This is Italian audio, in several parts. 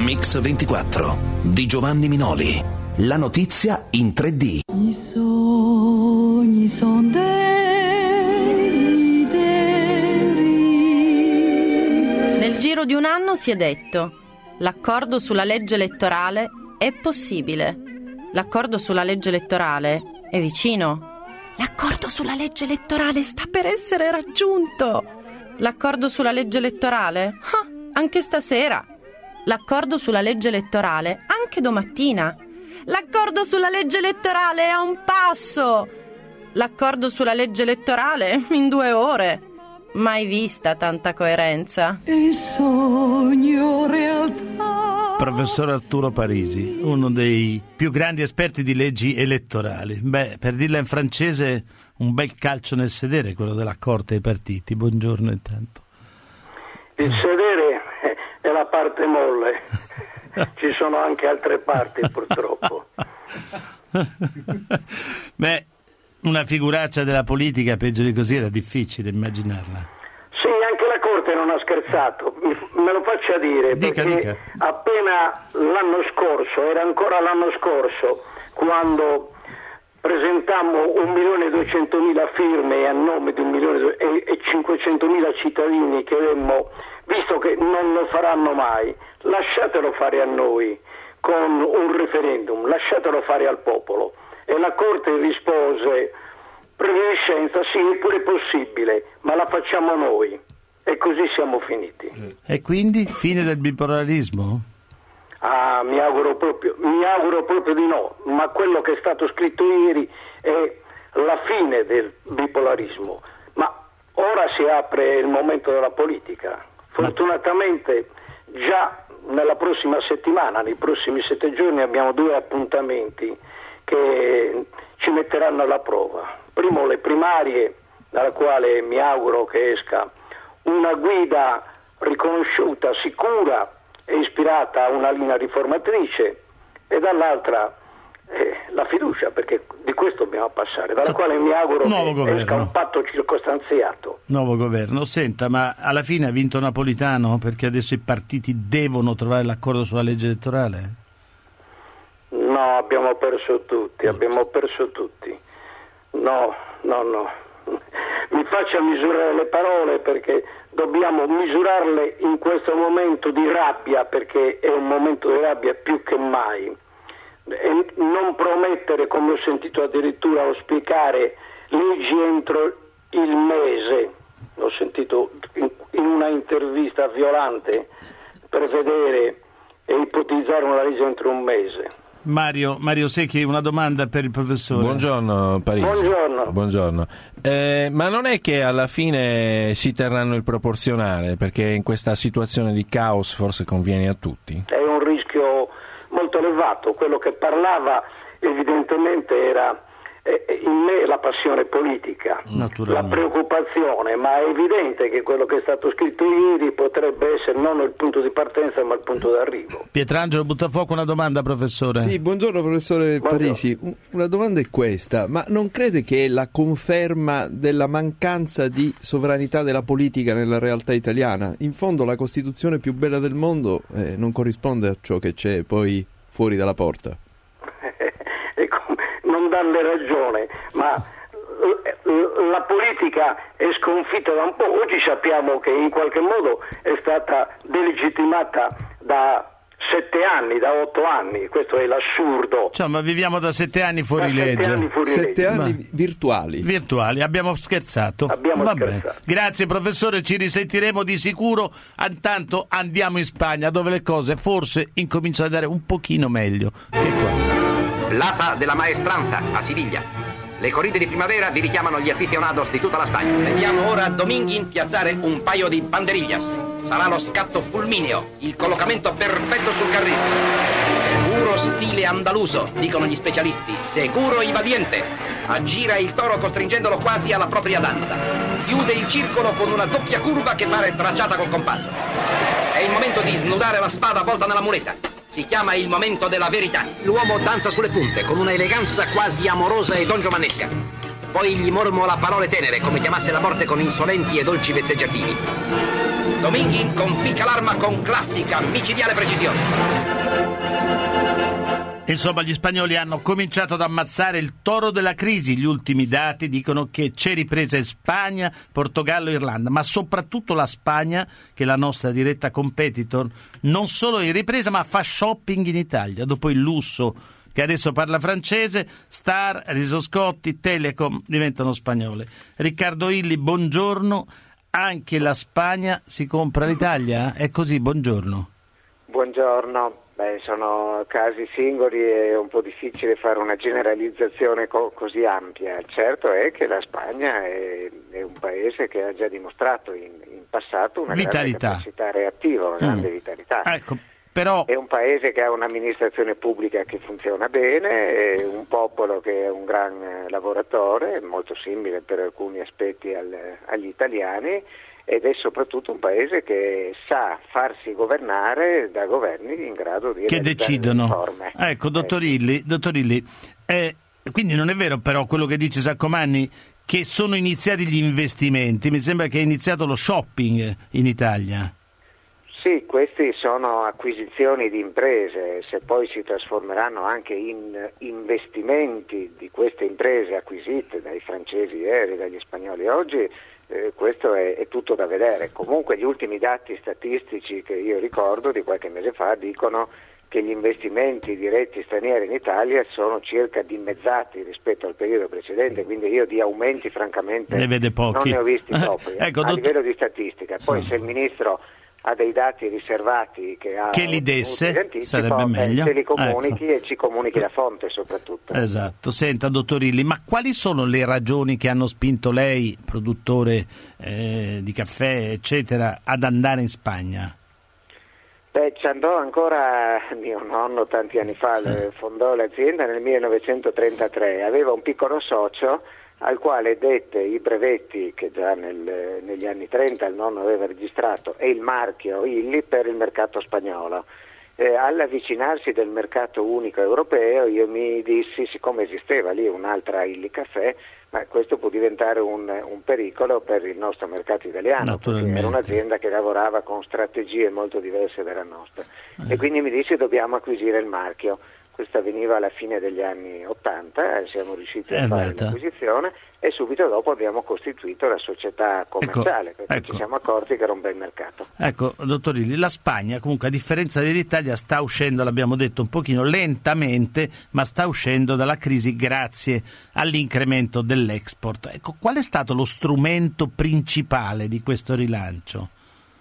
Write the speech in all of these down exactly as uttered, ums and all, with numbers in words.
Mix ventiquattro di Giovanni Minoli. La notizia in tre D. I sogni son desideri. Nel giro di un anno si è detto: l'accordo sulla legge elettorale è possibile. L'accordo sulla legge elettorale è vicino. L'accordo sulla legge elettorale sta per essere raggiunto. L'accordo sulla legge elettorale? Ah, anche stasera. L'accordo sulla legge elettorale anche domattina. L'accordo sulla legge elettorale è a un passo. L'accordo sulla legge elettorale in due ore. Mai vista tanta coerenza. Il sogno realtà. Professor Arturo Parisi, uno dei più grandi esperti di leggi elettorali. Beh, per dirla in francese, un bel calcio nel sedere quello della Corte ai partiti. Buongiorno intanto. Il sedere è la parte molle, ci sono anche altre parti purtroppo. Beh, una figuraccia della politica peggio di così era difficile immaginarla. Sì, anche la Corte non ha scherzato, me lo faccia dire, dica, perché dica. Appena l'anno scorso, era ancora l'anno scorso, quando presentammo un milione e duecentomila firme a nome di un milione e cinquecentomila cittadini che avemmo, visto che non lo faranno mai, lasciatelo fare a noi con un referendum, lasciatelo fare al popolo. E la Corte rispose: previdenza, sì, è pure possibile, ma la facciamo noi. E così siamo finiti. E quindi fine del bipolarismo? Ah, mi auguro proprio, mi auguro proprio di no, ma quello che è stato scritto ieri è la fine del bipolarismo. Ma ora si apre il momento della politica. Fortunatamente già nella prossima settimana, nei prossimi sette giorni, abbiamo due appuntamenti che ci metteranno alla prova. Primo, le primarie, dalla quale mi auguro che esca una guida riconosciuta, sicura e ispirata a una linea riformatrice, e dall'altra eh, la fiducia, perché di questo dobbiamo passare, dalla quale mi auguro Nuovo che governo. esca un patto circostanziato. Nuovo governo. Senta, ma alla fine ha vinto Napolitano perché adesso i partiti devono trovare l'accordo sulla legge elettorale? No, abbiamo perso tutti, abbiamo perso tutti. No, no, no. Mi faccia misurare le parole, perché dobbiamo misurarle in questo momento di rabbia, perché è un momento di rabbia più che mai. E non promettere, come ho sentito addirittura auspicare, leggi entro il mese. L'ho sentito in una intervista a Violante, prevedere e ipotizzare una legge entro un mese. Mario, Mario Secchi, una domanda per il professore. Buongiorno Parisi. Buongiorno. Buongiorno. Eh, ma non è che alla fine si terranno il proporzionale, perché in questa situazione di caos forse conviene a tutti? È un rischio molto elevato. Quello che parlava evidentemente era eh, in me la passione politica, la preoccupazione, ma è evidente che quello che è stato scritto ieri potrebbe essere non il punto di partenza ma il punto d'arrivo. Pietrangelo Buttafuoco, una domanda, professore. Sì, buongiorno professore Buongiorno. Parisi. Una domanda è questa: ma non crede che la conferma della mancanza di sovranità della politica nella realtà italiana? In fondo la Costituzione più bella del mondo eh, non corrisponde a ciò che c'è poi fuori dalla porta. Non darle ragione, ma la politica è sconfitta da un po'. Oggi sappiamo che in qualche modo è stata delegittimata da sette anni, da otto anni. Questo è l'assurdo. Cioè, ma viviamo da sette anni fuori Da legge. sette anni fuori Sette legge. anni Ma- virtuali. Virtuali, abbiamo scherzato. Abbiamo Va scherzato. bene. Grazie professore, ci risentiremo di sicuro. Intanto andiamo in Spagna, dove le cose forse incominciano ad andare un pochino meglio che qua. L'Ata della Maestranza a Siviglia. Le corride di primavera vi richiamano gli aficionados di tutta la Spagna. Vediamo ora Dominguín piazzare un paio di banderillas. Sarà lo scatto fulmineo, il collocamento perfetto sul carrissimo. Puro stile andaluso, dicono gli specialisti. Sicuro y valiente. Aggira il toro costringendolo quasi alla propria danza. Chiude il circolo con una doppia curva che pare tracciata col compasso. È il momento di snudare la spada avvolta nella muleta. Si chiama il momento della verità. L'uomo danza sulle punte con una eleganza quasi amorosa e dongiomanesca. Poi gli mormola parole tenere, come chiamasse la morte con insolenti e dolci vezzeggiativi. Dominghin conficca l'arma con classica, micidiale precisione. Insomma, gli spagnoli hanno cominciato ad ammazzare il toro della crisi. Gli ultimi dati dicono che c'è ripresa in Spagna, Portogallo e Irlanda, ma soprattutto la Spagna, che è la nostra diretta competitor, non solo è in ripresa ma fa shopping in Italia. Dopo il lusso, che adesso parla francese, Star, Risoscotti, Telecom diventano spagnole. Riccardo Illy, buongiorno. Anche la Spagna si compra l'Italia? È così, buongiorno. Buongiorno. Beh, sono casi singoli e è un po' difficile fare una generalizzazione co- così ampia. Certo è che la Spagna è, è un paese che ha già dimostrato in, in passato una vitalità. grande capacità reattiva, una grande mm. vitalità. Ecco, però... È un paese che ha un'amministrazione pubblica che funziona bene, è un popolo che è un gran lavoratore, molto simile per alcuni aspetti al, agli italiani, ed è soprattutto un paese che sa farsi governare da governi in grado di che decidono. Riforme. Ecco, dottor Illy, dottor Illy, eh, quindi non è vero però quello che dice Saccomanni, che sono iniziati gli investimenti, mi sembra che è iniziato lo shopping in Italia. Sì, questi sono acquisizioni di imprese, se poi si trasformeranno anche in investimenti di queste imprese acquisite dai francesi ieri, dagli spagnoli oggi, Eh, questo è, è tutto da vedere. Comunque gli ultimi dati statistici che io ricordo di qualche mese fa dicono che gli investimenti diretti stranieri in Italia sono circa dimezzati rispetto al periodo precedente, quindi io di aumenti francamente ne vede pochi. Non ne ho visti troppi, ecco, a dott- livello di statistica. Poi sì. se il Ministro ha dei dati riservati che, ha che li desse anticipo, sarebbe meglio, se li comunichi ecco. E ci comunichi la fonte soprattutto. Esatto. Senta, dottor Illy, ma quali sono le ragioni che hanno spinto lei, produttore eh, di caffè eccetera, ad andare in Spagna? Beh, ci andò ancora mio nonno tanti anni fa, eh. fondò l'azienda nel millenovecentotrentatré, aveva un piccolo socio al quale dette i brevetti che già nel, negli anni trenta il nonno aveva registrato e il marchio Illy per il mercato spagnolo. Eh, all'avvicinarsi del mercato unico europeo io mi dissi, siccome esisteva lì un'altra Illy Caffè, ma questo può diventare un, un pericolo per il nostro mercato italiano, perché era un'azienda che lavorava con strategie molto diverse dalla nostra. Eh. E quindi mi dissi dobbiamo acquisire il marchio. Questa avveniva alla fine degli anni ottanta, siamo riusciti a fare l'acquisizione e subito dopo abbiamo costituito la società commerciale, ecco, perché ecco. ci siamo accorti che era un bel mercato. Ecco, dottor Illy, la Spagna comunque a differenza dell'Italia sta uscendo, l'abbiamo detto un pochino lentamente, ma sta uscendo dalla crisi grazie all'incremento dell'export. Ecco, qual è stato lo strumento principale di questo rilancio?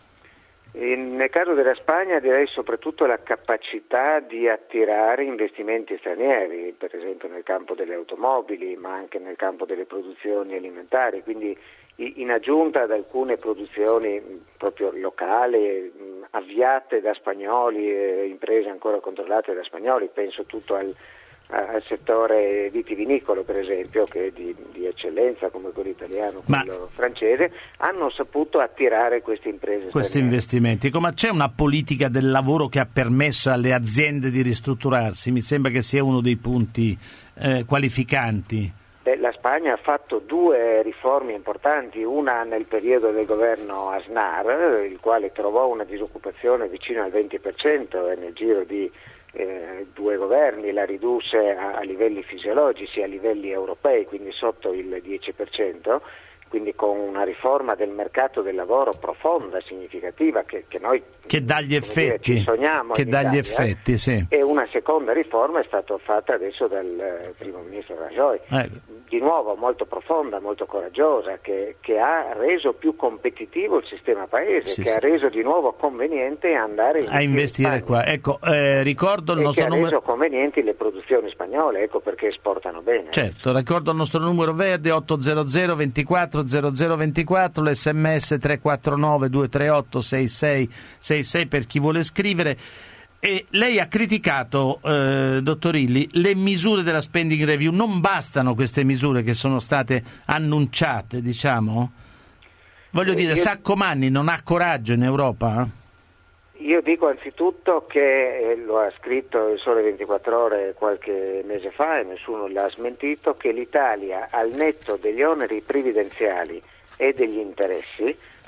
Nel caso della Spagna direi soprattutto la capacità di attirare investimenti stranieri, per esempio nel campo delle automobili, ma anche nel campo delle produzioni alimentari, quindi in aggiunta ad alcune produzioni proprio locali, avviate da spagnoli e imprese ancora controllate da spagnoli, penso tutto al al settore vitivinicolo per esempio, che è di, di eccellenza come quello italiano, Ma quello francese, hanno saputo attirare queste imprese questi straniere. investimenti. Ma c'è una politica del lavoro che ha permesso alle aziende di ristrutturarsi? Mi sembra che sia uno dei punti eh, qualificanti. Beh, la Spagna ha fatto due riforme importanti, una nel periodo del governo Aznar, il quale trovò una disoccupazione vicino al venti per cento e nel giro di Eh, due governi la ridusse a, a livelli fisiologici, a livelli europei, quindi sotto il dieci per cento, quindi con una riforma del mercato del lavoro profonda, significativa, che, che noi che dà gli effetti, dire, ci sogniamo che dà Italia, gli effetti, sì. E una seconda riforma è stata fatta adesso dal eh, primo ministro Rajoy, eh. di nuovo molto profonda, molto coraggiosa, che, che ha reso più competitivo il sistema paese, sì, che sì. ha reso di nuovo conveniente andare a investire in qua. Ecco, eh, ricordo il e nostro che ha numero. reso convenienti le produzioni spagnole, ecco perché esportano bene. Certo, ricordo il nostro numero verde otto zero zero ventiquattro zero zero ventiquattro, l'sms tre quattro nove due tre otto sei sei sei sei per chi vuole scrivere. E lei ha criticato, eh, dottor Illy, le misure della spending review. Non bastano queste misure che sono state annunciate, diciamo? Voglio eh, dire, io... Saccomanni non ha coraggio in Europa? Io dico anzitutto che, eh, lo ha scritto il Sole ventiquattro Ore qualche mese fa e nessuno l'ha smentito, che l'Italia al netto degli oneri previdenziali e degli interessi,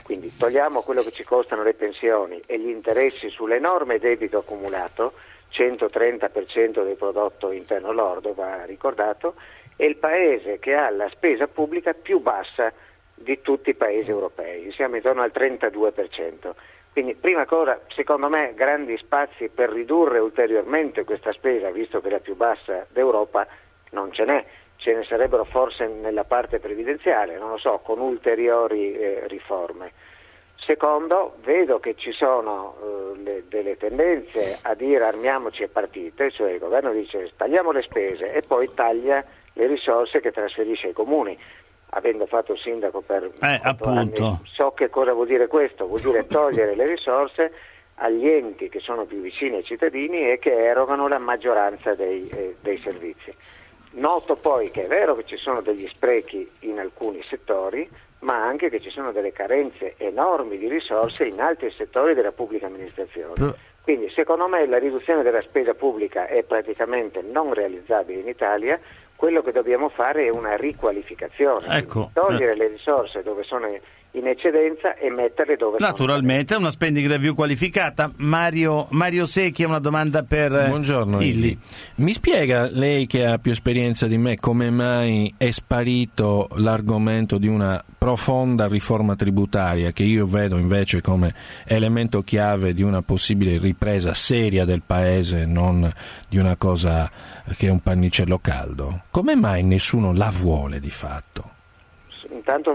Quindi togliamo quello che ci costano le pensioni e gli interessi sull'enorme debito accumulato, centotrenta per cento del prodotto interno lordo, va ricordato, è il paese che ha la spesa pubblica più bassa di tutti i paesi europei, siamo intorno al trentadue per cento. Quindi prima cosa, secondo me, grandi spazi per ridurre ulteriormente questa spesa, visto che è la più bassa d'Europa, non ce n'è. Ce ne sarebbero forse nella parte previdenziale, non lo so, con ulteriori eh, riforme. Secondo, vedo che ci sono eh, le, delle tendenze a dire armiamoci e partite, cioè il governo dice tagliamo le spese e poi taglia le risorse che trasferisce ai comuni. Avendo fatto il sindaco per eh, appunto. anni, so che cosa vuol dire questo, vuol dire togliere le risorse agli enti che sono più vicini ai cittadini e che erogano la maggioranza dei, eh, dei servizi. Noto poi che è vero che ci sono degli sprechi in alcuni settori, ma anche che ci sono delle carenze enormi di risorse in altri settori della pubblica amministrazione. Quindi secondo me la riduzione della spesa pubblica è praticamente non realizzabile in Italia. Quello che dobbiamo fare è una riqualificazione, ecco, togliere eh. le risorse dove sono in eccedenza e metterle dove naturalmente sono. Una spending review qualificata. Mario, Mario Secchi ha una domanda per Buongiorno Illy. Mi spiega, lei che ha più esperienza di me, come mai è sparito l'argomento di una profonda riforma tributaria che io vedo invece come elemento chiave di una possibile ripresa seria del paese, non di una cosa che è un pannicello caldo? Come mai nessuno la vuole di fatto? Intanto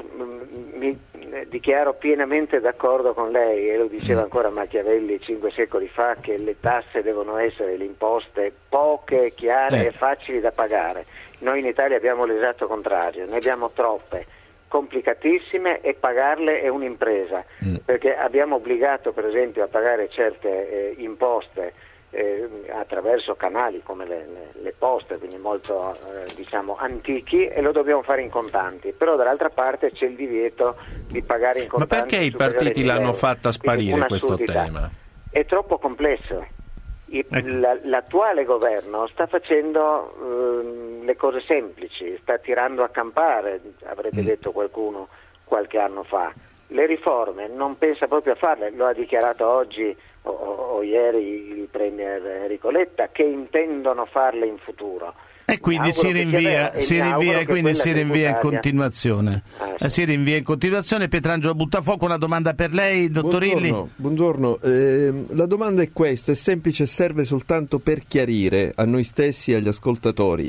mi dichiaro pienamente d'accordo con lei, e lo diceva ancora Machiavelli cinque secoli fa, che le tasse devono essere le imposte poche, chiare eh. e facili da pagare. Noi in Italia abbiamo l'esatto contrario, ne abbiamo troppe, complicatissime, e pagarle è un'impresa, mm. perché abbiamo obbligato per esempio a pagare certe eh, imposte Eh, attraverso canali come le, le, le poste, quindi molto eh, diciamo antichi, e lo dobbiamo fare in contanti, però dall'altra parte c'è il divieto di pagare in contanti. Ma perché i partiti l'hanno fatta sparire questo tema? È troppo complesso. I, ecco. la, l'attuale governo sta facendo eh, le cose semplici, sta tirando a campare, avrebbe mm. detto qualcuno qualche anno fa. Le riforme non pensa proprio a farle, lo ha dichiarato oggi o, o ieri il premier Enrico Letta, che intendono farle in futuro. E quindi si rinvia, vero, si rinvia e quindi si rinvia in continuazione. Ah, sì. Si rinvia in continuazione. Pietrangelo Buttafuoco, una domanda per lei, dottor Illy. Buongiorno, buongiorno. Eh, la domanda è questa, è semplice e serve soltanto per chiarire a noi stessi e agli ascoltatori.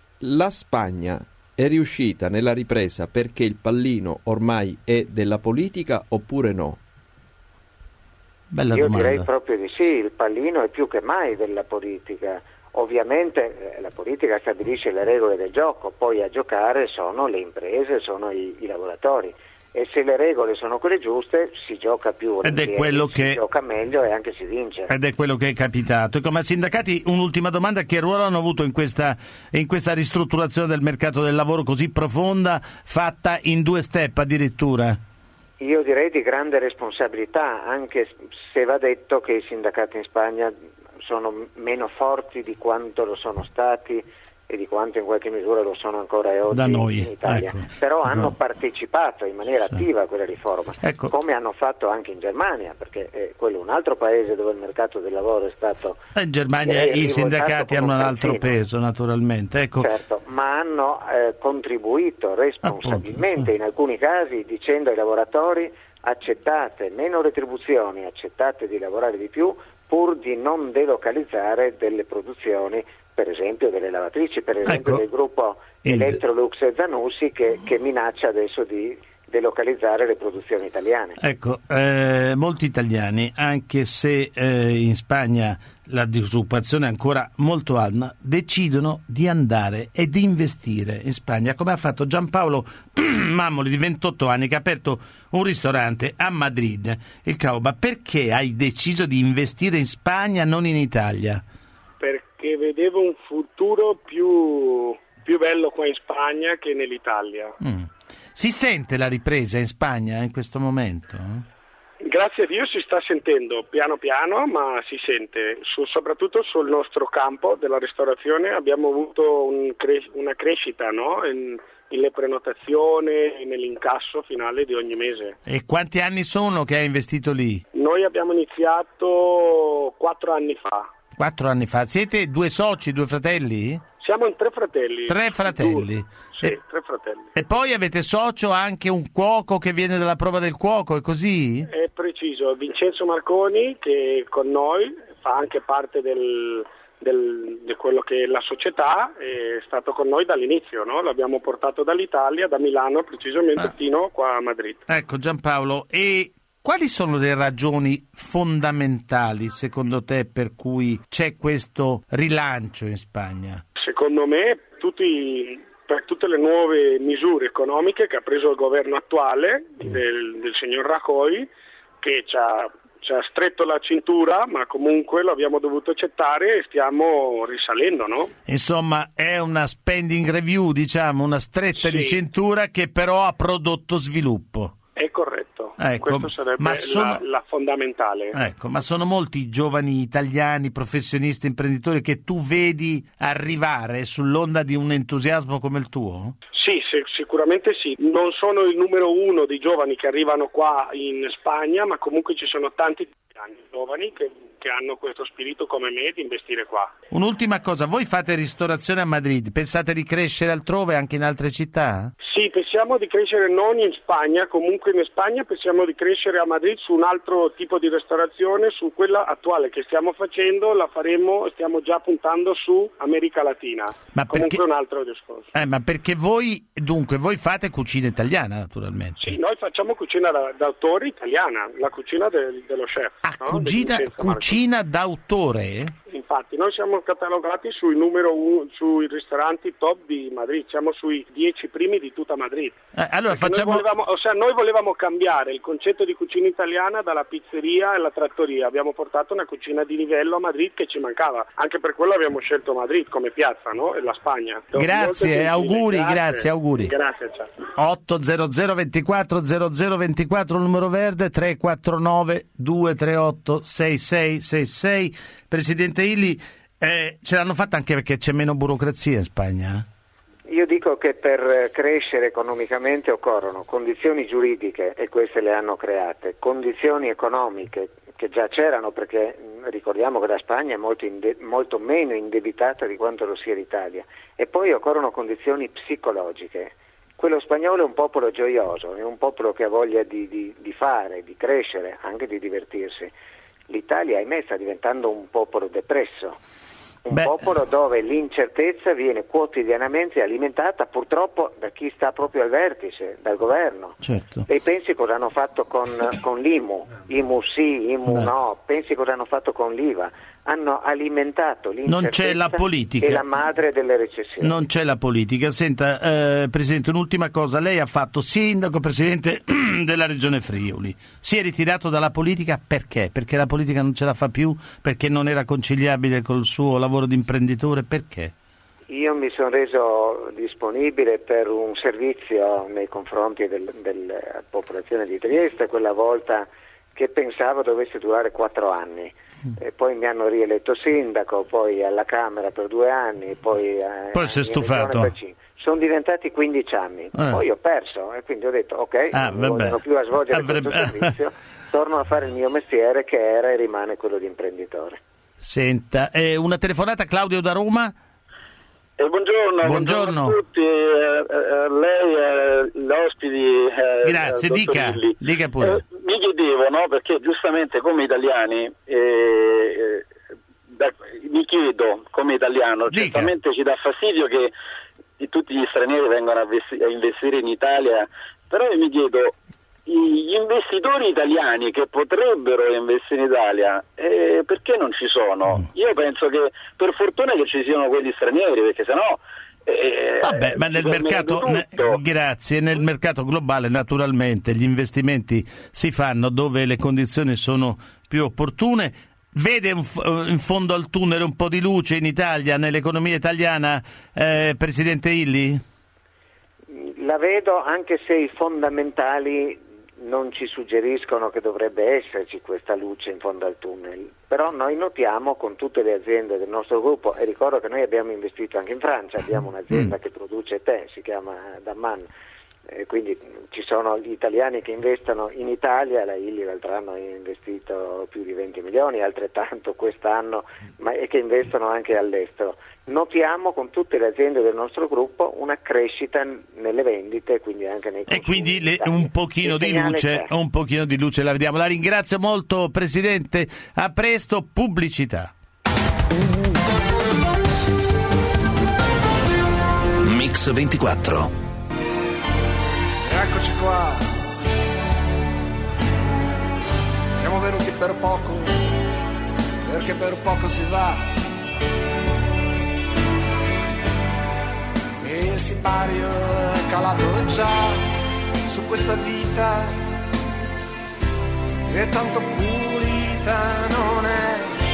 La Spagna è riuscita nella ripresa perché il pallino ormai è della politica oppure no? Bella Io domanda. direi proprio di sì, il pallino è più che mai della politica. Ovviamente eh, la politica stabilisce le regole del gioco, poi a giocare sono le imprese, sono i, i lavoratori, e se le regole sono quelle giuste si gioca più, ed è quello che si gioca meglio e anche si vince. Ed è quello che è capitato. Come sindacati, un'ultima domanda: che ruolo hanno avuto in questa, in questa ristrutturazione del mercato del lavoro così profonda, fatta in due step addirittura? Io direi di grande responsabilità, anche se va detto che i sindacati in Spagna sono meno forti di quanto lo sono stati e di quanto in qualche misura lo sono ancora oggi da noi, in Italia, ecco. Però hanno no. partecipato in maniera sì. attiva a quella riforma, ecco. come hanno fatto anche in Germania, perché è quello un altro paese dove il mercato del lavoro è stato... In Germania eh, i sindacati hanno un altro cansino. peso, naturalmente. Ecco. Certo, ma hanno eh, contribuito responsabilmente, Appunto, sì. in alcuni casi dicendo ai lavoratori: accettate meno retribuzioni, accettate di lavorare di più, pur di non delocalizzare delle produzioni, per esempio delle lavatrici, per esempio ecco. del gruppo Il... Electrolux e Zanussi, che, che minaccia adesso di delocalizzare le produzioni italiane. Ecco, eh, molti italiani, anche se eh, in Spagna la disoccupazione è ancora molto alta, decidono di andare e di investire in Spagna, come ha fatto Giampaolo Mammoli, di ventotto anni, che ha aperto un ristorante a Madrid, il Caoba. Perché hai deciso di investire in Spagna, non in Italia? Perché vedevo un futuro più, più bello qua in Spagna che nell'Italia. Mm. Si sente la ripresa in Spagna in questo momento? Grazie a Dio si sta sentendo piano piano, ma si sente, su, soprattutto sul nostro campo della ristorazione abbiamo avuto un cre- una crescita, no? in, nelle prenotazioni e nell'incasso finale di ogni mese. E quanti anni sono che hai investito lì? Noi abbiamo iniziato quattro anni fa. Quattro anni fa. Siete due soci, due fratelli? Siamo in tre fratelli. Tre fratelli? Due. Sì, e, tre fratelli. E poi avete socio anche un cuoco che viene dalla prova del cuoco, è così? È preciso, Vincenzo Marconi che con noi fa anche parte del, del, di quello che è la società, è stato con noi dall'inizio, no? L'abbiamo portato dall'Italia, da Milano precisamente, ah. fino qua a Madrid. Ecco Giampaolo, e quali sono le ragioni fondamentali secondo te per cui c'è questo rilancio in Spagna? Secondo me tutti, per tutte le nuove misure economiche che ha preso il governo attuale mm. del, del signor Rajoy, che ci ha, ci ha stretto la cintura, ma comunque lo abbiamo dovuto accettare e stiamo risalendo, no? Insomma è una spending review, diciamo, una stretta sì. di cintura che però ha prodotto sviluppo. È corretto, ecco, questo sarebbe ma sono, la, la fondamentale. Ecco, ma sono molti i giovani italiani, professionisti, imprenditori che tu vedi arrivare sull'onda di un entusiasmo come il tuo? Sì, sì, sicuramente sì. Non sono il numero uno dei giovani che arrivano qua in Spagna, ma comunque ci sono tanti italiani giovani che, che hanno questo spirito come me di investire qua. Un'ultima cosa, voi fate ristorazione a Madrid, pensate di crescere altrove, anche in altre città? Sì, pensiamo di crescere non in Spagna, comunque in Spagna pensiamo di crescere a Madrid su un altro tipo di ristorazione, su quella attuale che stiamo facendo, la faremo, stiamo già puntando su America Latina. Ma comunque perché, un altro discorso. Eh, ma perché voi, dunque, voi fate cucina italiana naturalmente? Sì, noi facciamo cucina da, d'autore italiana, la cucina del, dello chef. Ah, no? cucina, cucina d'autore? Infatti, noi siamo catalogati sui numero uno, sui ristoranti top di Madrid, siamo sui dieci primi di tutta Madrid. Eh, allora facciamo... noi, volevamo, o sea, noi volevamo cambiare il concetto di cucina italiana dalla pizzeria e alla trattoria. Abbiamo portato una cucina di livello a Madrid che ci mancava. Anche per quello abbiamo scelto Madrid come piazza, no? E la Spagna. Grazie, auguri, grazie. grazie, auguri. Grazie, ciao. otto zero zero ventiquattro zero zero ventiquattro, numero verde, tre quattro nove due tre otto sei sei sei sei. Presidente Illy, eh, ce l'hanno fatta anche perché c'è meno burocrazia in Spagna? Io dico che per crescere economicamente occorrono condizioni giuridiche, e queste le hanno create, condizioni economiche che già c'erano, perché ricordiamo che la Spagna è molto, inde- molto meno indebitata di quanto lo sia l'Italia, e poi occorrono condizioni psicologiche. Quello spagnolo è un popolo gioioso, è un popolo che ha voglia di, di, di fare, di crescere, anche di divertirsi. L'Italia, ahimè, sta diventando un popolo depresso, un Beh. popolo dove l'incertezza viene quotidianamente alimentata purtroppo da chi sta proprio al vertice, dal governo. Certo. E pensi cosa hanno fatto con, con l'I M U, I M U sì, I M U Beh. no, pensi cosa hanno fatto con l'I V A. Hanno alimentato l'incertezza, non c'è la politica. È la madre delle recessioni. Non c'è la politica. Senta, eh, Presidente, un'ultima cosa. Lei ha fatto sindaco, Presidente della Regione Friuli. Si è ritirato dalla politica perché? Perché la politica non ce la fa più? Perché non era conciliabile col suo lavoro di imprenditore? Perché? Io mi sono reso disponibile per un servizio nei confronti del, della popolazione di Trieste, quella volta che pensavo dovesse durare quattro anni. E poi mi hanno rieletto sindaco, poi alla Camera per due anni, poi, eh, poi si è stufato. Sono diventati quindici anni, eh. poi ho perso e quindi ho detto ok, ah, non vogliono più a svolgere Avrebbe... questo servizio, torno a fare il mio mestiere che era e rimane quello di imprenditore. Senta, eh, una telefonata, Claudio da Roma. Eh, buongiorno, buongiorno. buongiorno a tutti, eh, eh, lei e gli ospiti. Eh, Grazie, dica, dica pure. Eh, mi chiedevo, no, perché giustamente come italiani, eh, da, mi chiedo come italiano, dica. Certamente ci dà fastidio che tutti gli stranieri vengano a, vesti- a investire in Italia, però io mi chiedo, gli investitori italiani che potrebbero investire in Italia, eh, perché non ci sono? Io penso che per fortuna che ci siano quelli stranieri, perché sennò eh, vabbè, ma nel mercato ne, grazie, nel mercato globale naturalmente gli investimenti si fanno dove le condizioni sono più opportune. Vede un, in fondo al tunnel un po' di luce in Italia, nell'economia italiana, eh, Presidente Illy? La vedo, anche se i fondamentali non ci suggeriscono che dovrebbe esserci questa luce in fondo al tunnel, però noi notiamo con tutte le aziende del nostro gruppo, e ricordo che noi abbiamo investito anche in Francia, abbiamo un'azienda che produce tè, si chiama Damman, eh, quindi ci sono gli italiani che investono in Italia, la Illy l'altro anno ha investito più di venti milioni, altrettanto quest'anno, ma e che investono anche all'estero. Notiamo con tutte le aziende del nostro gruppo una crescita nelle vendite, quindi anche nei consumi. E quindi le, un pochino di luce, un pochino di luce la vediamo. La ringrazio molto, Presidente. A presto, pubblicità. Mix ventiquattro. Eccoci qua. Siamo venuti per poco, perché per poco si va. Il sipario è calato già su questa vita e tanto pulita non è.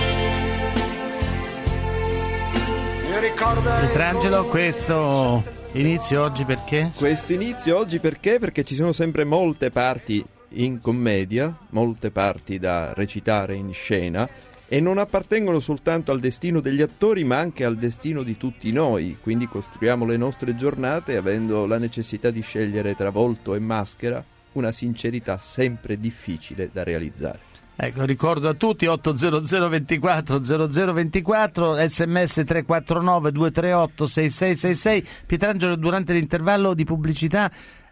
Mi ricorda Pietrangelo, questo inizio oggi perché? Questo inizio oggi perché? Perché ci sono sempre molte parti in commedia, molte parti da recitare in scena, e non appartengono soltanto al destino degli attori ma anche al destino di tutti noi, quindi costruiamo le nostre giornate avendo la necessità di scegliere tra volto e maschera una sincerità sempre difficile da realizzare. Ecco, ricordo a tutti otto zero zero ventiquattro zero zero ventiquattro, sms tre quattro nove due tre otto sei sei sei sei. Pietrangelo, durante l'intervallo di pubblicità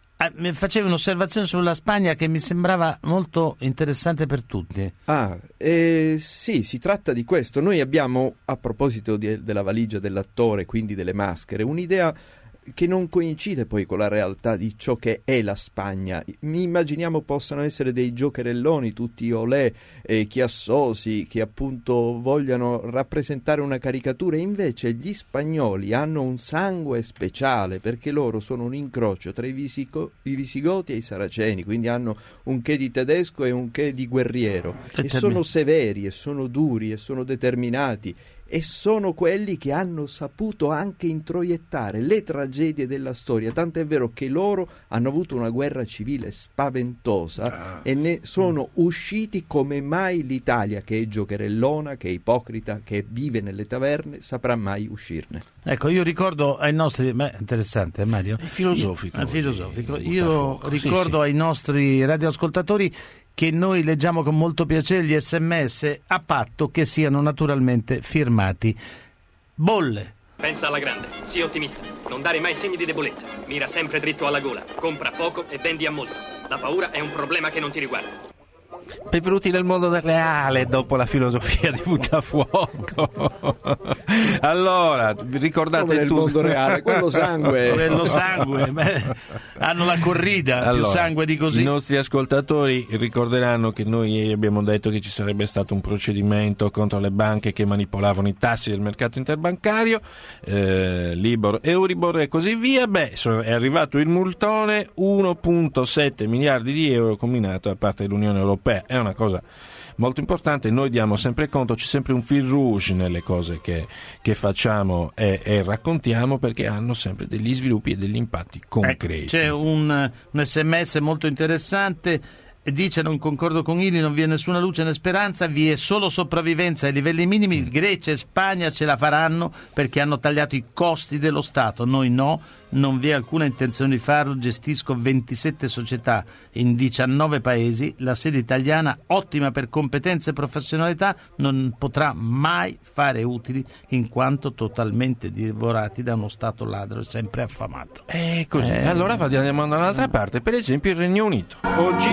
mi facevi un'osservazione sulla Spagna che mi sembrava molto interessante per tutti. Ah, eh, sì, si tratta di questo. Noi abbiamo, a proposito di, della valigia dell'attore, quindi delle maschere, un'idea che non coincide poi con la realtà di ciò che è la Spagna. Mi immaginiamo possano essere dei giocherelloni, tutti olè, eh, chiassosi, che appunto vogliano rappresentare una caricatura. Invece gli spagnoli hanno un sangue speciale, perché loro sono un incrocio tra i, visico- i visigoti e i saraceni, quindi hanno un che di tedesco e un che di guerriero, e sono severi, e sono duri, e sono determinati, e sono quelli che hanno saputo anche introiettare le tragedie della storia, tanto è vero che loro hanno avuto una guerra civile spaventosa ah, e ne sono usciti come mai l'Italia, che è giocherellona, che è ipocrita, che vive nelle taverne, saprà mai uscirne. Ecco, io ricordo ai nostri... Beh, interessante, Mario. È filosofico. È filosofico. Io ricordo sì, sì. ai nostri radioascoltatori che noi leggiamo con molto piacere gli sms, a patto che siano naturalmente firmati. Bolle. Pensa alla grande, sii ottimista, non dare mai segni di debolezza, mira sempre dritto alla gola, compra poco e vendi a molto. La paura è un problema che non ti riguarda. Benvenuti nel mondo del reale dopo la filosofia di Buttafuoco. Allora, ricordate come nel tutto. mondo reale, quello sangue. Quello sangue, beh, hanno la corrida, allora, più sangue di così. I nostri ascoltatori ricorderanno che noi ieri abbiamo detto che ci sarebbe stato un procedimento contro le banche che manipolavano i tassi del mercato interbancario, eh, Libor, Euribor e così via. Beh, è arrivato il multone, uno virgola sette miliardi di euro combinato da parte dell'Unione Europea. È una cosa molto importante, noi diamo sempre conto, c'è sempre un fil rouge nelle cose che, che facciamo e, e raccontiamo, perché hanno sempre degli sviluppi e degli impatti concreti. Eh, c'è un, un sms molto interessante, dice: non concordo con Ili, non vi è nessuna luce né speranza, vi è solo sopravvivenza ai livelli minimi. mm. Grecia e Spagna ce la faranno perché hanno tagliato i costi dello Stato, noi no, non vi è alcuna intenzione di farlo. Gestisco ventisette società in diciannove paesi, la sede italiana, ottima per competenze e professionalità, non potrà mai fare utili in quanto totalmente divorati da uno Stato ladro e sempre affamato. E così, eh, allora andiamo da un'altra parte, per esempio il Regno Unito. Oggi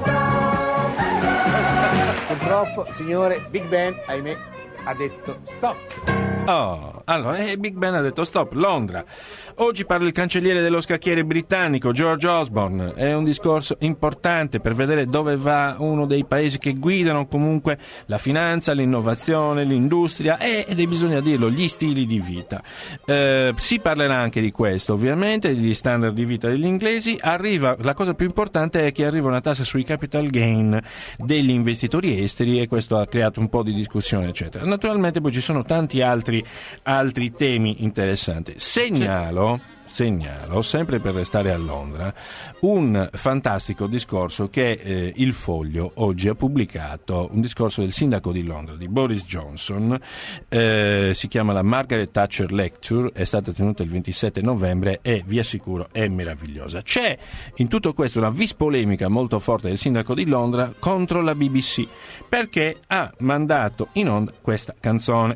purtroppo, signore, Big Ben, ahimè, ha detto stop. Oh, allora, eh, Big Ben ha detto stop. Londra. Oggi parla il cancelliere dello scacchiere britannico, George Osborne. È un discorso importante per vedere dove va uno dei paesi che guidano comunque la finanza, l'innovazione, l'industria e, ed è bisogna dirlo, gli stili di vita. Eh, si parlerà anche di questo, ovviamente, degli standard di vita degli inglesi. Arriva, la cosa più importante è che arriva una tassa sui capital gain degli investitori esteri, e questo ha creato un po' di discussione, eccetera. Naturalmente poi ci sono tanti altri altri, altri temi interessanti. Segnalo... Segnalo, sempre per restare a Londra, un fantastico discorso che eh, il Foglio oggi ha pubblicato, un discorso del sindaco di Londra, di Boris Johnson, eh, si chiama la Margaret Thatcher Lecture, è stata tenuta il ventisette novembre e vi assicuro è meravigliosa. C'è in tutto questo una vis polemica molto forte del sindaco di Londra contro la B B C, perché ha mandato in onda questa canzone.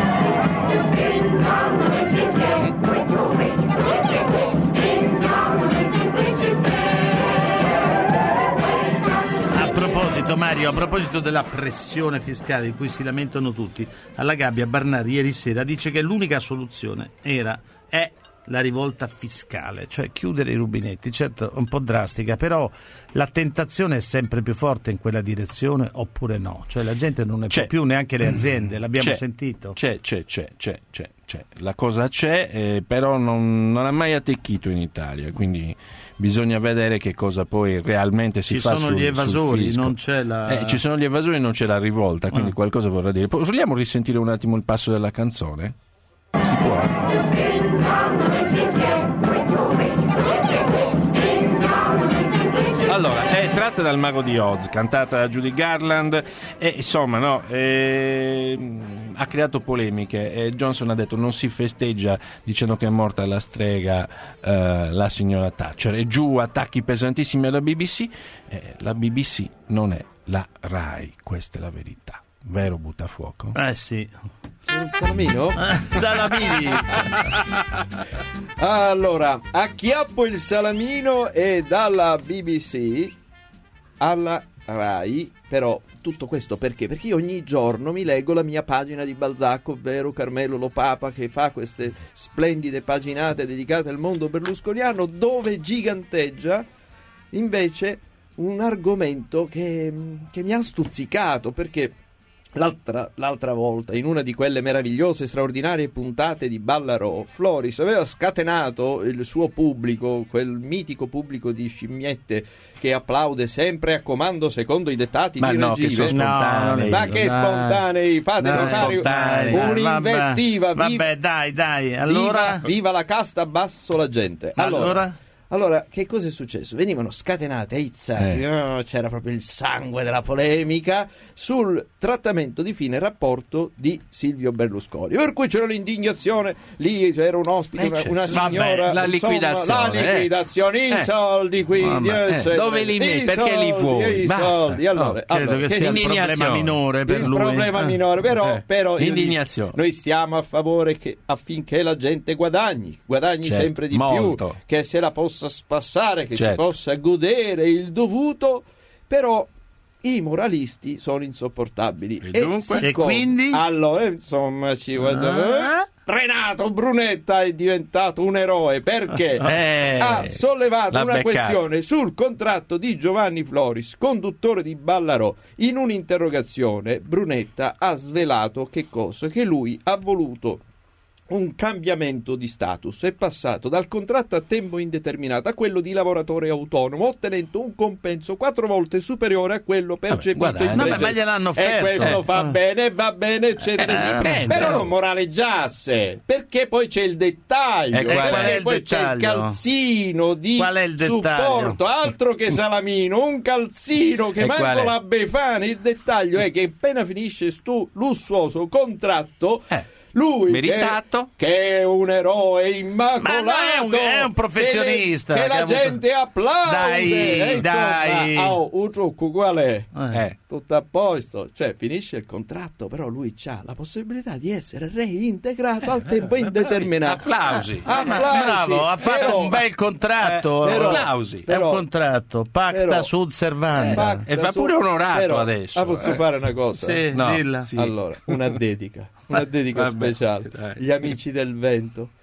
Mario, a proposito della pressione fiscale di cui si lamentano tutti, alla Gabbia Barnari ieri sera dice che l'unica soluzione era è la rivolta fiscale, cioè chiudere i rubinetti. Certo, un po' drastica, però la tentazione è sempre più forte in quella direzione, oppure no? Cioè la gente non ne c'è. può più, neanche le aziende, l'abbiamo c'è. sentito. C'è, c'è, c'è, c'è, c'è, c'è. La cosa c'è, eh, però non, non ha mai attecchito in Italia, quindi bisogna vedere che cosa poi realmente si ci fa. Ci sono sul, gli evasori, sul non c'è la... Eh, ci sono gli evasori e non c'è la rivolta, quindi ah. qualcosa vorrà dire. Vogliamo risentire un attimo il passo della canzone? Si può? Allora, è tratta dal Mago di Oz, cantata da Judy Garland e insomma no, eh, ha creato polemiche e Johnson ha detto non si festeggia dicendo che è morta la strega eh, la signora Thatcher, e giù attacchi pesantissimi alla B B C. Eh, la B B C non è la Rai, questa è la verità. Vero Buttafuoco? Eh sì. Salamino? Salamini. Allora, acchiappo il salamino e dalla B B C alla Rai, però tutto questo perché? Perché io ogni giorno mi leggo la mia pagina di Balzac, ovvero Carmelo Lopapa, che fa queste splendide paginate dedicate al mondo berlusconiano, dove giganteggia invece un argomento che, che mi ha stuzzicato, perché L'altra, l'altra volta, in una di quelle meravigliose, straordinarie puntate di Ballarò, Floris aveva scatenato il suo pubblico, quel mitico pubblico di scimmiette che applaude sempre a comando secondo i dettati ma di no, regime. che sono spontanei. No, ma che spontanei, fate notare un'invettiva. Vabbè, vabbè, dai, dai. Allora, viva, viva la casta, basso la gente. Allora, allora? Allora, che cosa è successo? Venivano scatenate, aizzati, eh. oh, c'era proprio il sangue della polemica sul trattamento di fine rapporto di Silvio Berlusconi. Per cui c'era l'indignazione, lì c'era un ospite, eh, una, certo. una signora... Vabbè, la liquidazione. Insomma, la liquidazione, eh. i soldi, quindi... Eh. Eh. Dove li metti? Perché li vuoi? I Basta. soldi. Allora, oh, credo allora, che sia il problema minore per il lui. Il problema minore, però... Eh. però L'indignazione. Dico, noi stiamo a favore che affinché la gente guadagni, guadagni certo, sempre di molto. più, che se la possa spassare, che certo. si possa godere il dovuto, però i moralisti sono insopportabili e, e, dunque? siccome, e quindi allora insomma ci ah. Renato Brunetta è diventato un eroe perché eh, ha sollevato una beccato. questione sul contratto di Giovanni Floris, conduttore di Ballarò. In un'interrogazione Brunetta ha svelato che cosa? Che lui ha voluto un cambiamento di status, è passato dal contratto a tempo indeterminato a quello di lavoratore autonomo, ottenendo un compenso quattro volte superiore a quello percepito Vabbè, in no, precedenza. ma gliel'hanno offerto. E questo eh. fa bene, va bene, eccetera. Eh, Però non moraleggiasse, perché poi c'è il dettaglio, E qual è perché il poi c'è il dettaglio? calzino di Qual è il supporto, altro che Salamino, un calzino che E qual manco è? la Befana. Il dettaglio è che appena finisce stu lussuoso contratto, Eh. lui meritato che, che è un eroe immacolato, ma è un, è un professionista che, le, che che la ha avuto... gente applaude. Dai, e insomma, dai. oh, un trucco qual è? Eh. Tutto a posto, cioè finisce il contratto, però lui ha la possibilità di essere reintegrato al tempo indeterminato. Applausi. Ah, Ma applausi. bravo, ha fatto Però- un bel contratto. eh, però- Applausi. È però- un contratto, pacta però- sud servanda. Pacta E fa su- pure onorato però, adesso, ah, posso eh. fare una cosa? Sì, No. dilla. Sì. Allora, una dedica, una dedica Vabbè, speciale. dai. Gli amici del vento,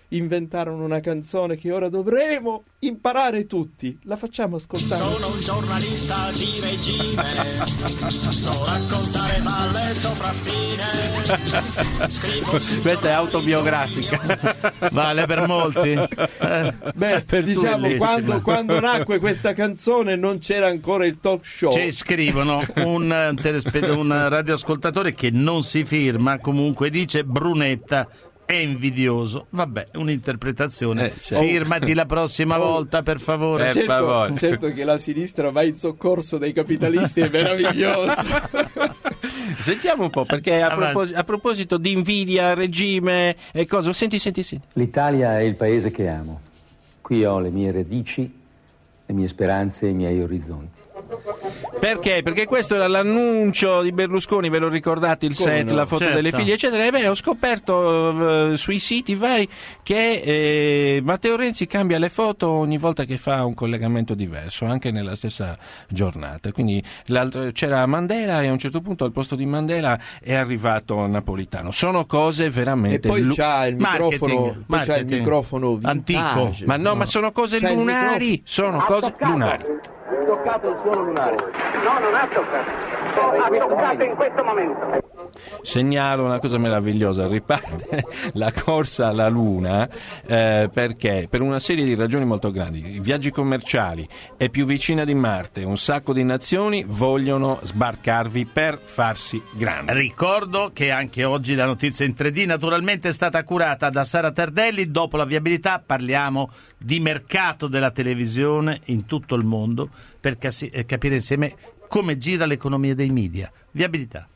inventarono una canzone che ora dovremo imparare tutti. La facciamo ascoltare. Sono un giornalista di regime, so raccontare balle sopraffine. Scrivo Questa è autobiografica. Vale per molti. Eh, Beh, per diciamo, quando, quando nacque questa canzone non c'era ancora il talk show. Ci scrivono un, telespe- un radioascoltatore che non si firma, comunque dice Brunetta è invidioso. Vabbè, un'interpretazione. Eh, certo. Firmati la prossima oh. volta, per favore. Eh, certo, favore. Certo che la sinistra va in soccorso dei capitalisti, è meraviglioso. Sentiamo un po', perché a, propos- a proposito di invidia, regime e cose, senti, senti, senti. L'Italia è il paese che amo. Qui ho le mie radici, le mie speranze e i miei orizzonti. Perché? Perché questo era l'annuncio di Berlusconi, ve lo ricordate il Come set, no? La foto certo. delle figlie eccetera, e beh ho scoperto uh, sui siti vari che eh, Matteo Renzi cambia le foto ogni volta che fa un collegamento diverso, anche nella stessa giornata, quindi c'era Mandela e a un certo punto al posto di Mandela è arrivato Napolitano. Sono cose veramente... E poi lu- c'ha il microfono, poi c'ha il microfono antico, ma no, ma sono cose c'ha lunari, sono cose lunari. Toccato il suolo lunare. No, non ha toccato. Ha toccato in questo momento. Segnalo una cosa meravigliosa, riparte la corsa alla Luna eh, perché per una serie di ragioni molto grandi, viaggi commerciali, è più vicina di Marte, un sacco di nazioni vogliono sbarcarvi per farsi grandi. Ricordo che anche oggi la notizia in tre D naturalmente è stata curata da Sara Tardelli. Dopo la viabilità parliamo di mercato della televisione in tutto il mondo per casi- capire insieme come gira l'economia dei media. Viabilità.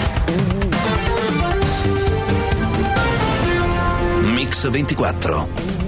Mix ventiquattro.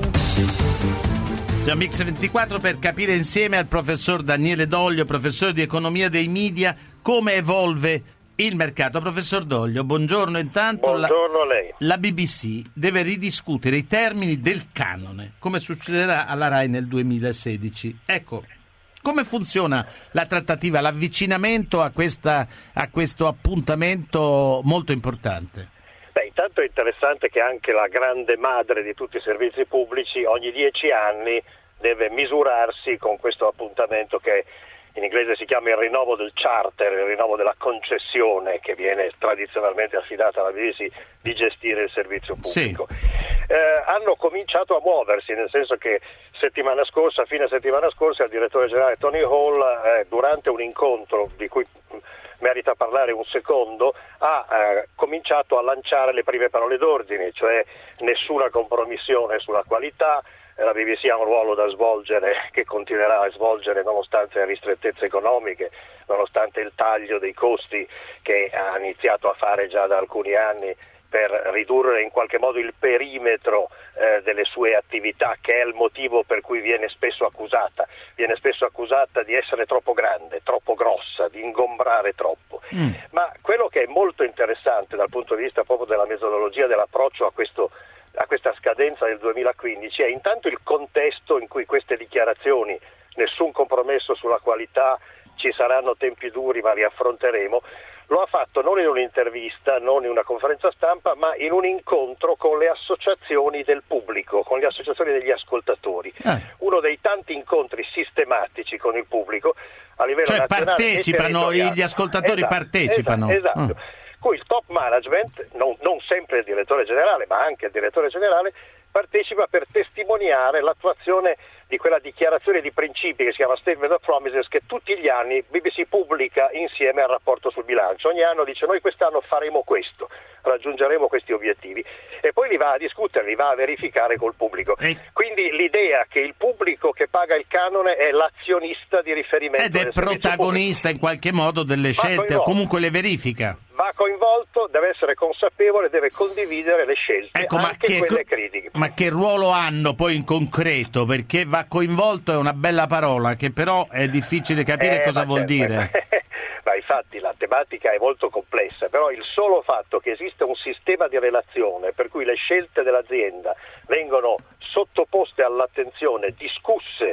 Siamo Mix ventiquattro per capire insieme al professor Daniele Doglio, professore di economia dei media, come evolve il mercato. Professor Doglio, buongiorno. Intanto buongiorno la, a lei. La B B C deve ridiscutere i termini del canone, come succederà alla Rai nel duemilasedici. Ecco, come funziona la trattativa, l'avvicinamento a, questa, a questo appuntamento molto importante? Beh, intanto è interessante che anche la grande madre di tutti i servizi pubblici ogni dieci anni deve misurarsi con questo appuntamento che in inglese si chiama il rinnovo del charter, il rinnovo della concessione che viene tradizionalmente affidata alla B B C di gestire il servizio pubblico. Sì. Eh, hanno cominciato a muoversi, nel senso che settimana scorsa, fine settimana scorsa, il direttore generale Tony Hall, eh, durante un incontro di cui merita parlare un secondo, ha eh, cominciato a lanciare le prime parole d'ordine, cioè nessuna compromissione sulla qualità. La B B C ha un ruolo da svolgere, che continuerà a svolgere nonostante le ristrettezze economiche, nonostante il taglio dei costi che ha iniziato a fare già da alcuni anni per ridurre in qualche modo il perimetro eh, delle sue attività, che è il motivo per cui viene spesso accusata. Viene spesso accusata di essere troppo grande, troppo grossa, di ingombrare troppo. Mm. Ma quello che è molto interessante dal punto di vista proprio della metodologia, dell'approccio a questo a questa scadenza del duemilaquindici è intanto il contesto in cui queste dichiarazioni, nessun compromesso sulla qualità, ci saranno tempi duri ma li affronteremo, lo ha fatto non in un'intervista, non in una conferenza stampa, ma in un incontro con le associazioni del pubblico, con le associazioni degli ascoltatori. Eh. Uno dei tanti incontri sistematici con il pubblico a livello cioè nazionale. Partecipano, e gli ascoltatori esatto, partecipano. Esatto. esatto. Mm. Cui il top management, non, non sempre il direttore generale, ma anche il direttore generale, partecipa per testimoniare l'attuazione di quella dichiarazione di principi che si chiama Statement of Promises, che tutti gli anni B B C pubblica insieme al rapporto sul bilancio. Ogni anno dice: noi quest'anno faremo questo, raggiungeremo questi obiettivi, e poi li va a discutere, li va a verificare col pubblico. E... quindi l'idea che il pubblico che paga il canone è l'azionista di riferimento ed è protagonista in qualche modo delle scelte, o comunque le verifica. Va coinvolto, deve essere consapevole, deve condividere le scelte, ecco, anche ma che, quelle critiche. Ma che ruolo hanno poi in concreto? Perché va coinvolto è una bella parola, che però è difficile capire eh, cosa vuol certo, dire. Ma infatti la tematica è molto complessa, però il solo fatto che esiste un sistema di relazione per cui le scelte dell'azienda vengono sottoposte all'attenzione, discusse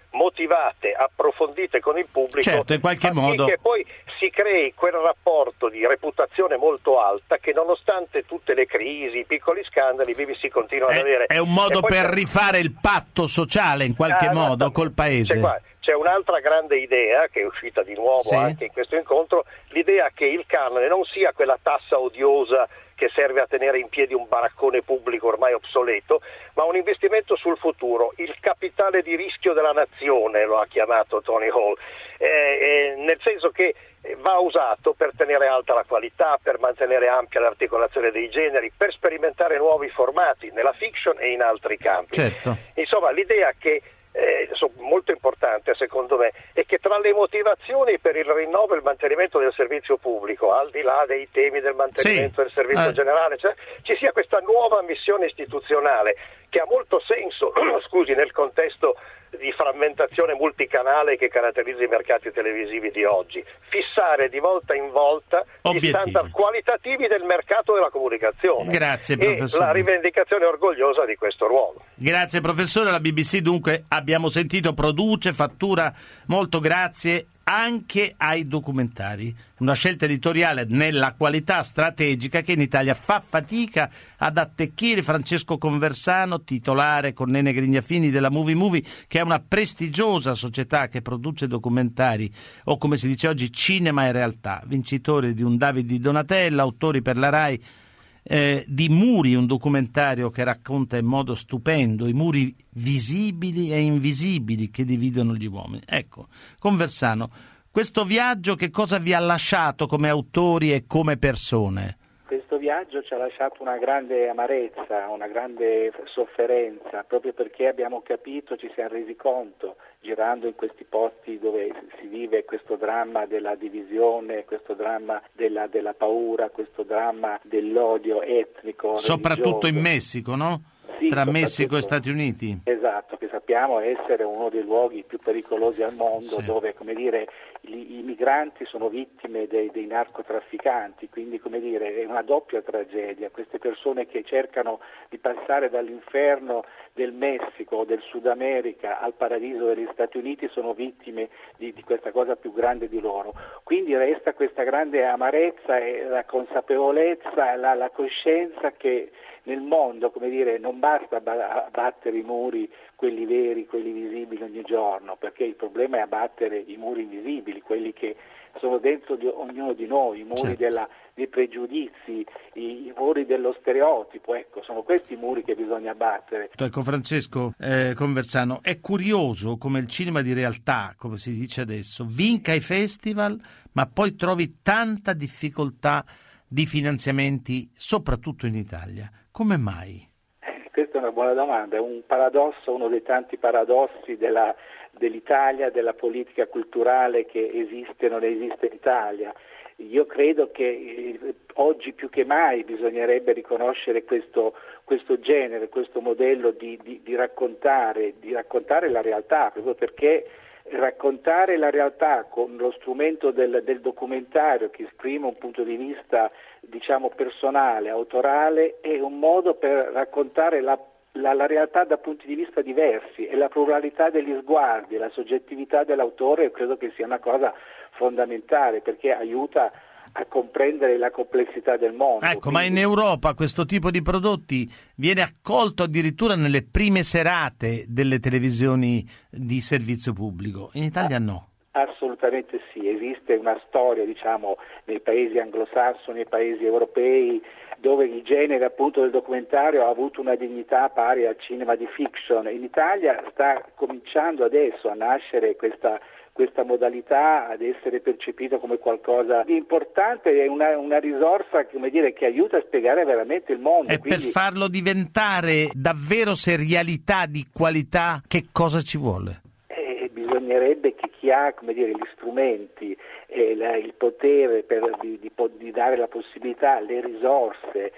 motivate, approfondite con il pubblico, certo, in qualche modo che poi si crei quel rapporto di reputazione molto alta che nonostante tutte le crisi, i piccoli scandali, B B C continua ad è, avere. È un modo per c'è... rifare il patto sociale in qualche ah, modo no, col paese. C'è, qua, c'è un'altra grande idea che è uscita di nuovo sì. anche in questo incontro, l'idea che il canone non sia quella tassa odiosa che serve a tenere in piedi un baraccone pubblico ormai obsoleto, ma un investimento sul futuro, il capitale di rischio della nazione, lo ha chiamato Tony Hall, eh, eh, nel senso che va usato per tenere alta la qualità, per mantenere ampia l'articolazione dei generi, per sperimentare nuovi formati nella fiction e in altri campi. Certo. Insomma, l'idea che Eh, molto importante secondo me è che tra le motivazioni per il rinnovo e il mantenimento del servizio pubblico, al di là dei temi del mantenimento sì. del servizio eh. generale, cioè, ci sia questa nuova missione istituzionale che ha molto senso scusi, nel contesto di frammentazione multicanale che caratterizza i mercati televisivi di oggi, fissare di volta in volta Obiettivi. gli standard qualitativi del mercato della comunicazione. Grazie, e professore. la rivendicazione orgogliosa di questo ruolo. Grazie professore, la B B C dunque abbiamo sentito produce, fattura, molto grazie anche ai documentari, una scelta editoriale nella qualità strategica che in Italia fa fatica ad attecchire. Francesco Conversano, titolare con Nene Grignafini della Movie Movie, che è una prestigiosa società che produce documentari, o come si dice oggi cinema e realtà, vincitore di un David di Donatella, autori per la Rai Eh, di Muri, un documentario che racconta in modo stupendo i muri visibili e invisibili che dividono gli uomini. Ecco, Conversano, questo viaggio che cosa vi ha lasciato come autori e come persone? Questo viaggio ci ha lasciato una grande amarezza, una grande sofferenza, proprio perché abbiamo capito, ci siamo resi conto, girando in questi posti dove si vive questo dramma della divisione, questo dramma della, della paura, questo dramma dell'odio etnico, soprattutto religioso. in Messico, no? Sì, tra Messico e Stati Uniti. Esatto, che sappiamo essere uno dei luoghi più pericolosi al mondo, sì. dove, come dire, gli, i migranti sono vittime dei, dei narcotrafficanti, quindi, come dire, è una doppia tragedia. Queste persone che cercano di passare dall'inferno del Messico o del Sud America al paradiso degli Stati Uniti sono vittime di, di questa cosa più grande di loro. Quindi resta questa grande amarezza e la consapevolezza, la, la coscienza che nel mondo, come dire, non basta abbattere i muri, quelli veri, quelli visibili ogni giorno, perché il problema è abbattere i muri invisibili, quelli che sono dentro di ognuno di noi, i muri certo. della, dei pregiudizi, i, i muri dello stereotipo, ecco, sono questi i muri che bisogna abbattere. Ecco, Francesco eh, Conversano, è curioso come il cinema di realtà, come si dice adesso, vinca i festival, ma poi trovi tanta difficoltà di finanziamenti, soprattutto in Italia. Come mai? Eh, questa è una buona domanda, è un paradosso, uno dei tanti paradossi della, dell'Italia, della politica culturale che esiste o non esiste in Italia. Io credo che eh, oggi più che mai bisognerebbe riconoscere questo, questo genere, questo modello di, di, di raccontare, di raccontare la realtà, proprio perché raccontare la realtà con lo strumento del, del documentario che esprime un punto di vista, diciamo, personale, autorale, è un modo per raccontare la, la, la realtà da punti di vista diversi, e la pluralità degli sguardi, la soggettività dell'autore credo che sia una cosa fondamentale, perché aiuta a comprendere la complessità del mondo. Ecco, Quindi... ma in Europa questo tipo di prodotti viene accolto addirittura nelle prime serate delle televisioni di servizio pubblico. In Italia ah, no. Assolutamente sì, esiste una storia, diciamo, nei paesi anglosassoni, nei paesi europei, dove il genere appunto del documentario ha avuto una dignità pari al cinema di fiction. In Italia sta cominciando adesso a nascere questa questa modalità, ad essere percepito come qualcosa di importante, è una, una risorsa, come dire, che aiuta a spiegare veramente il mondo. E Quindi... per farlo diventare davvero serialità di qualità, che cosa ci vuole? Eh, bisognerebbe che chi ha, come dire, gli strumenti, eh, la, il potere per, di, di, di dare la possibilità, le risorse,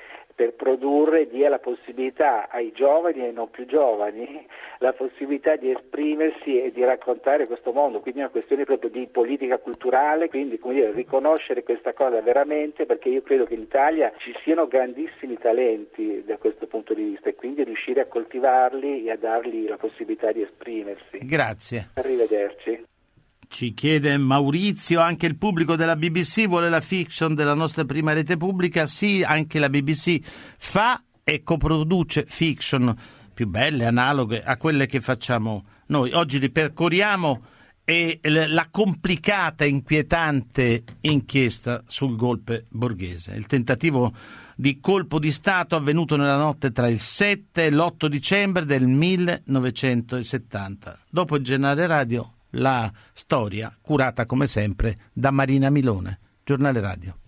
per produrre dia la possibilità ai giovani e ai non più giovani la possibilità di esprimersi e di raccontare questo mondo, quindi è una questione proprio di politica culturale, quindi come dire, riconoscere questa cosa veramente, perché io credo che in Italia ci siano grandissimi talenti da questo punto di vista e quindi riuscire a coltivarli e a dargli la possibilità di esprimersi. Grazie. Arrivederci. Ci chiede Maurizio, anche il pubblico della B B C vuole la fiction della nostra prima rete pubblica? Sì, anche la B B C fa e coproduce fiction più belle, analoghe a quelle che facciamo noi. Oggi ripercorriamo e la complicata e inquietante inchiesta sul golpe borghese, il tentativo di colpo di Stato avvenuto nella notte tra il sette e l'otto dicembre del millenovecentosettanta. Dopo il Giornale Radio, la storia curata come sempre da Marina Milone. Giornale Radio.